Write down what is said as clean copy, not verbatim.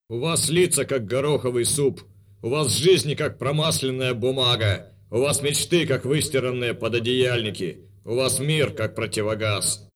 У вас лица, как гороховый суп. У вас жизни, как промасленная бумага. У вас мечты, как выстиранные пододеяльники. У вас мир, как противогаз.